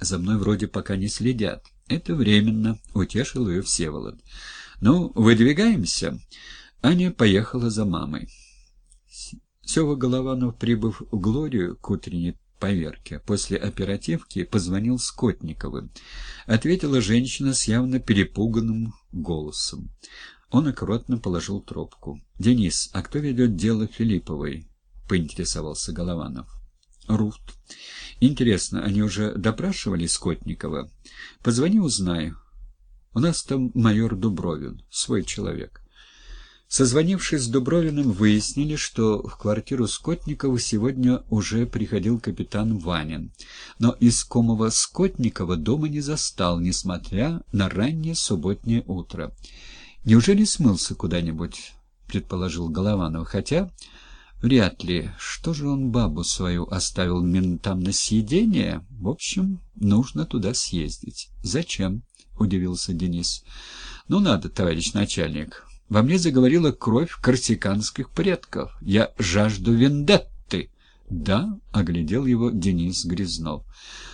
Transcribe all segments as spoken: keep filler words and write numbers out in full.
За мной вроде пока не следят. Это временно, — утешил ее Всеволод. Ну, выдвигаемся. Аня поехала за мамой. Сева Голованов, прибыв в Глорию к утренней поверке, после оперативки позвонил Скотниковым. Ответила женщина с явно перепуганным голосом. Он аккуратно положил трубку. — Денис, а кто ведет дело Филипповой? — поинтересовался Голованов. — Руфт. — Интересно, они уже допрашивали Скотникова? — Позвони, узнаю. У нас там майор Дубровин, свой человек. Созвонившись с Дубровиным, выяснили, что в квартиру Скотникова сегодня уже приходил капитан Ванин, но искомого Скотникова дома не застал, несмотря на раннее субботнее утро. «Неужели смылся куда-нибудь?» — предположил Голованов, хотя вряд ли. Что же он бабу свою оставил ментам на съедение? В общем, нужно туда съездить. «Зачем?» — удивился Денис. «Ну, надо, товарищ начальник». Во мне заговорила кровь корсиканских предков. Я жажду вендетты. Да, — оглядел его Денис Грязнов.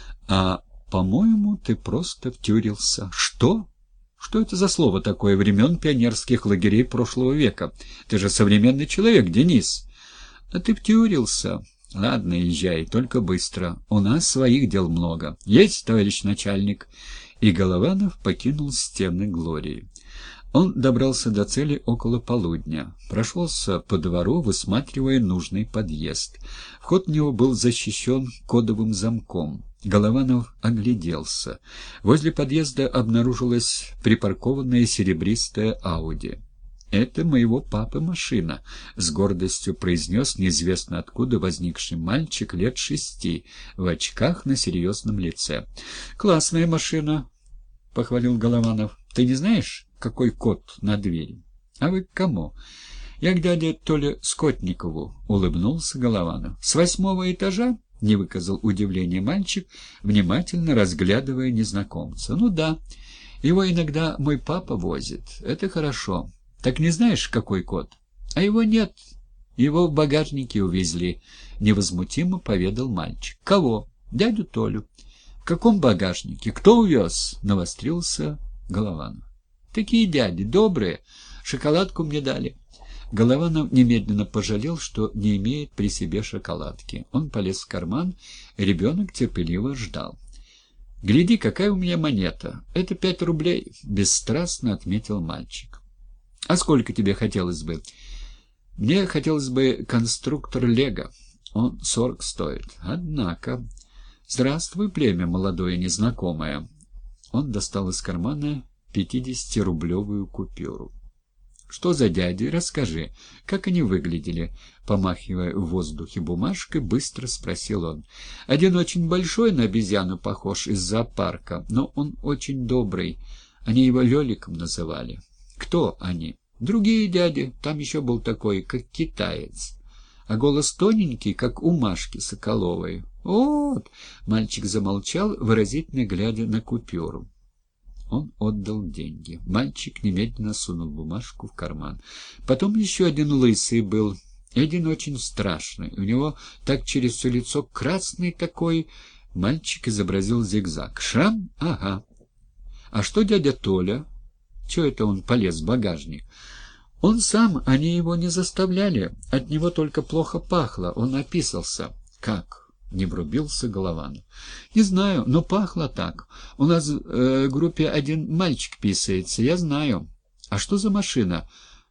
А, по-моему, ты просто втюрился. Что? Что это за слово такое времен пионерских лагерей прошлого века? Ты же современный человек, Денис. А ты втюрился. Ладно, езжай, только быстро. У нас своих дел много. Есть, товарищ начальник. И Голованов покинул стены Глории. Он добрался до цели около полудня, прошелся по двору, высматривая нужный подъезд. Вход в него был защищен кодовым замком. Голованов огляделся. Возле подъезда обнаружилась припаркованная серебристая Ауди. «Это моего папы машина», — с гордостью произнес неизвестно откуда возникший мальчик лет шести, в очках на серьезном лице. «Классная машина», — похвалил Голованов. «Ты не знаешь, какой код на двери?» «А вы к кому?» «Я к дяде Толе Скотникову», — улыбнулся Голованов. «С восьмого этажа?» — не выказал удивления мальчик, внимательно разглядывая незнакомца. «Ну да, его иногда мой папа возит. Это хорошо. Так не знаешь, какой код?» «А его нет. Его в багажнике увезли», — невозмутимо поведал мальчик. «Кого?» «Дядю Толю». «В каком багажнике? Кто увез?» — навострился Голованов. «Такие дяди, добрые. Шоколадку мне дали». Голованов немедленно пожалел, что не имеет при себе шоколадки. Он полез в карман, ребенок терпеливо ждал. «Гляди, какая у меня монета. Это пять рублей», — бесстрастно отметил мальчик. «А сколько тебе хотелось бы?» «Мне хотелось бы конструктор Лего. Он сорок стоит. Однако...» «Здравствуй, племя молодое незнакомое». Он достал из кармана пятидесятирублевую купюру. «Что за дяди? Расскажи, как они выглядели?» Помахивая в воздухе бумажкой, быстро спросил он. «Один очень большой, на обезьяну похож, из зоопарка, но он очень добрый. Они его Леликом называли». «Кто они?» «Другие дяди. Там еще был такой, как китаец. А голос тоненький, как у Машки Соколовой». «Вот!» — мальчик замолчал, выразительно глядя на купюру. Он отдал деньги. Мальчик немедленно сунул бумажку в карман. Потом еще один лысый был, и один очень страшный. У него так через все лицо красный такой. Мальчик изобразил зигзаг. «Шрам? Ага. А что дядя Толя? Чего это он полез в багажник?» «Он сам, они его не заставляли. От него только плохо пахло. Он описался». «Как?» — не врубился Голованов. «Не знаю, но пахло так. У нас в э, группе один мальчик писается, я знаю». «А что за машина?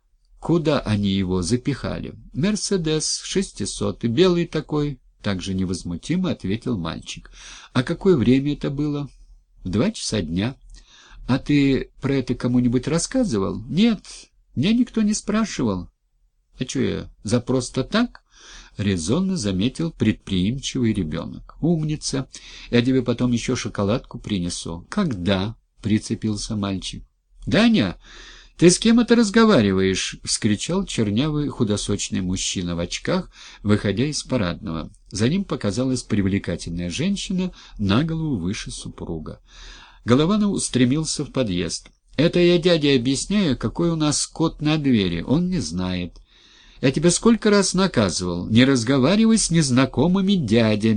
Куда они его запихали?» «Мерседес, шестисотый, белый такой», — также невозмутимо ответил мальчик. «А какое время это было?» «В два часа дня». «А ты про это кому-нибудь рассказывал?» «Нет, меня никто не спрашивал». «А что я, за просто так?» — резонно заметил предприимчивый ребенок. «Умница. Я тебе потом еще шоколадку принесу». «Когда?» — прицепился мальчик. «Даня, ты с кем это разговариваешь?» — вскричал чернявый худосочный мужчина в очках, выходя из парадного. За ним показалась привлекательная женщина, на голову выше супруга. Голованов устремился в подъезд. «Это я дяде объясняю, какой у нас код на двери. Он не знает. Я тебя сколько раз наказывал, не разговаривай с незнакомыми дядями».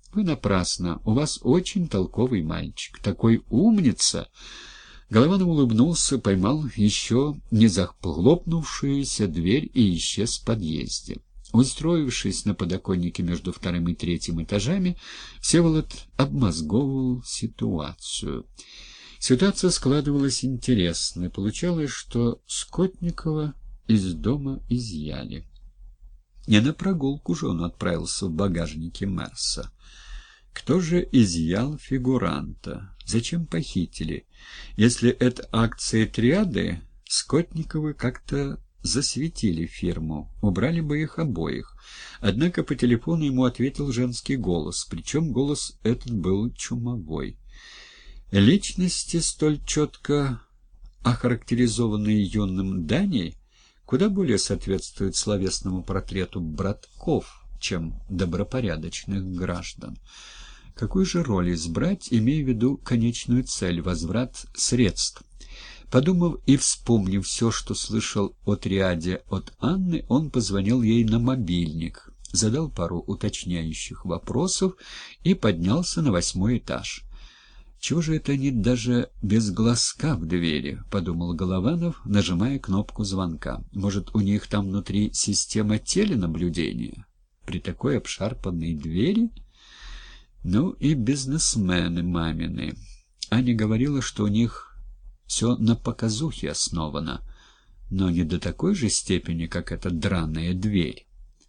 Вы напрасно. У вас очень толковый мальчик. Такой умница!» Голованов улыбнулся, поймал еще не захлопнувшуюся дверь и исчез в подъезде. Устроившись на подоконнике между вторым и третьим этажами, Всеволод обмозговывал ситуацию. Ситуация складывалась интересно. Получалось, что Скотникова из дома изъяли. Не на прогулку же он отправился в багажнике Мерса. Кто же изъял фигуранта? Зачем похитили? Если это акция триады, Скотниковы как-то засветили фирму, убрали бы их обоих. Однако по телефону ему ответил женский голос, причем голос этот был чумовой. Личности, столь четко охарактеризованные юным Даней, куда более соответствуют словесному портрету братков, чем добропорядочных граждан. Какую же роль избрать, имея в виду конечную цель — возврат средств? Подумав и вспомнив все, что слышал о триаде от Анны, он позвонил ей на мобильник, задал пару уточняющих вопросов и поднялся на восьмой этаж. «Чего же это они даже без глазка в двери?» — подумал Голованов, нажимая кнопку звонка. «Может, у них там внутри система теленаблюдения? При такой обшарпанной двери?» Ну и бизнесмены мамины. Аня говорила, что у них все на показухе основано, но не до такой же степени, как эта драная дверь.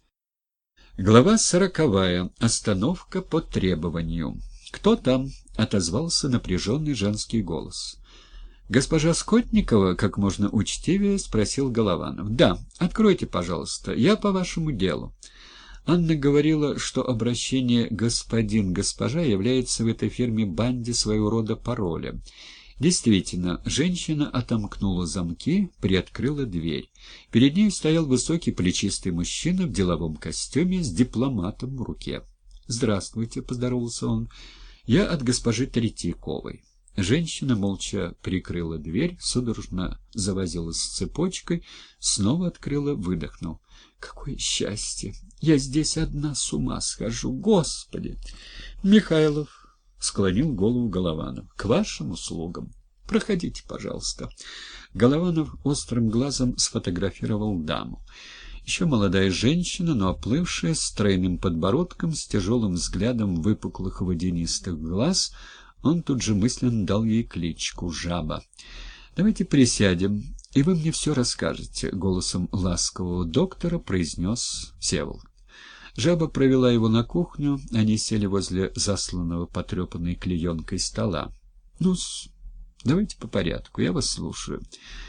Глава сороковая. Остановка по требованию. «Кто там?» — отозвался напряженный женский голос. «Госпожа Скотникова?» — как можно учтивее спросил Голованов. «Да, откройте, пожалуйста, я по вашему делу». Анна говорила, что обращение «господин», «госпожа» является в этой фирме банде своего рода паролем. Действительно, женщина отомкнула замки, приоткрыла дверь. Перед ней стоял высокий плечистый мужчина в деловом костюме с дипломатом в руке. «Здравствуйте», — поздоровался он, — «я от госпожи Третьяковой». Женщина молча прикрыла дверь, судорожно завозилась с цепочкой, снова открыла, выдохнув. «Какое счастье! Я здесь одна с ума схожу! Господи!» «Михайлов!» — склонил голову Голованов. «К вашим услугам. Проходите, пожалуйста». Голованов острым глазом сфотографировал даму. Еще молодая женщина, но оплывшая, с тройным подбородком, с тяжелым взглядом выпуклых водянистых глаз. Он тут же мысленно дал ей кличку «Жаба». «Давайте присядем, и вы мне все расскажете», — голосом ласкового доктора произнес Всеволод. Жаба провела его на кухню, они сели возле засланного потрепанной клеенкой стола. «Ну-с, давайте по порядку, я вас слушаю».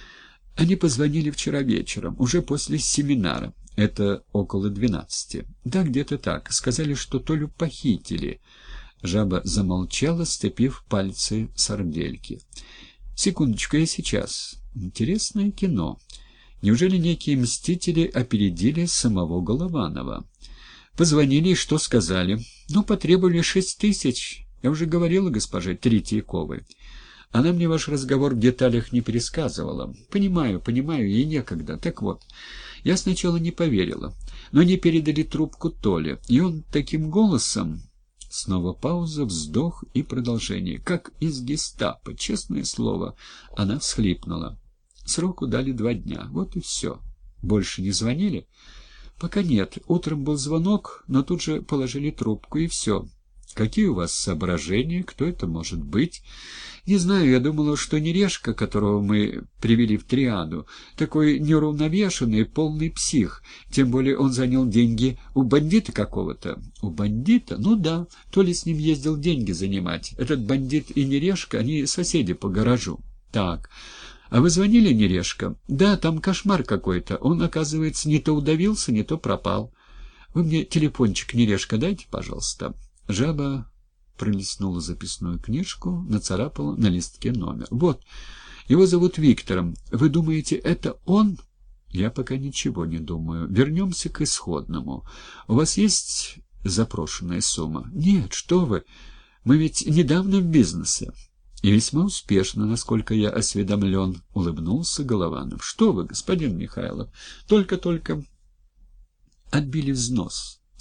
«Они позвонили вчера вечером, уже после семинара. Это около двенадцати. Да, где-то так. Сказали, что Толю похитили». Жаба замолчала, сцепив пальцы сардельки. «Секундочку, я сейчас. Интересное кино. Неужели некие мстители опередили самого Голованова? Позвонили и что сказали? Ну, потребовали шесть тысяч. Я уже говорила госпоже Третьяковой. Она мне ваш разговор в деталях не пересказывала. Понимаю, понимаю, ей некогда. Так вот, я сначала не поверила, но они передали трубку Толе, и он таким голосом...» Снова пауза, вздох и продолжение. «Как из гестапо, честное слово». Она всхлипнула. «Сроку дали два дня. Вот и все. Больше не звонили?» «Пока нет. Утром был звонок, но тут же положили трубку, и все». «Какие у вас соображения? Кто это может быть?» «Не знаю, я думала, что Нерешка, которого мы привели в триаду, такой неуравновешенный, полный псих. Тем более он занял деньги у бандита какого-то». «У бандита? Ну да. То ли с ним ездил деньги занимать. Этот бандит и Нерешка, они соседи по гаражу». «Так. А вы звонили Нерешка?» «Да, там кошмар какой-то. Он, оказывается, не то удавился, не то пропал. Вы мне телефончик Нерешка дайте, пожалуйста». Жаба пролистнула записную книжку, нацарапала на листке номер. «Вот, его зовут Виктором. Вы думаете, это он?» «Я пока ничего не думаю. Вернемся к исходному. У вас есть запрошенная сумма?» «Нет, что вы. Мы ведь недавно в бизнесе». «И весьма успешно, насколько я осведомлен», — улыбнулся Голованов. «Что вы, господин Михайлов, только-только отбили взнос.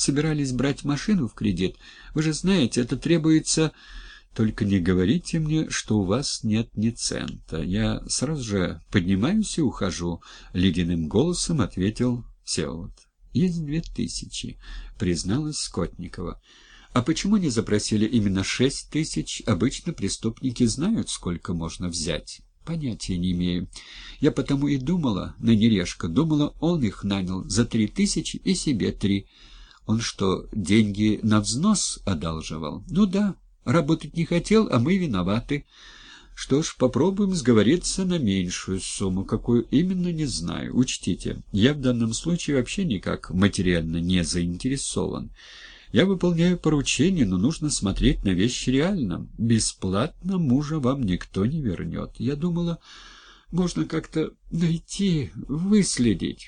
собирались брать машину в кредит. Вы же знаете, это требуется... Только не говорите мне, что у вас нет ни цента. Я сразу же поднимаюсь и ухожу, — ледяным голосом ответил Всеволод. Есть две тысячи, — призналась Скотникова. А почему не запросили именно шесть тысяч? Обычно преступники знают, сколько можно взять. Понятия не имею. Я потому и думала, на Нерешка, думала, он их нанял за три тысячи и себе три. Он что, деньги на взнос одалживал? Ну да. Работать не хотел, а мы виноваты. Что ж, попробуем сговориться на меньшую сумму, какую именно, не знаю. Учтите, я в данном случае вообще никак материально не заинтересован. Я выполняю поручение, но нужно смотреть на вещи реально. Бесплатно мужа вам никто не вернет. Я думала, можно как-то найти, выследить.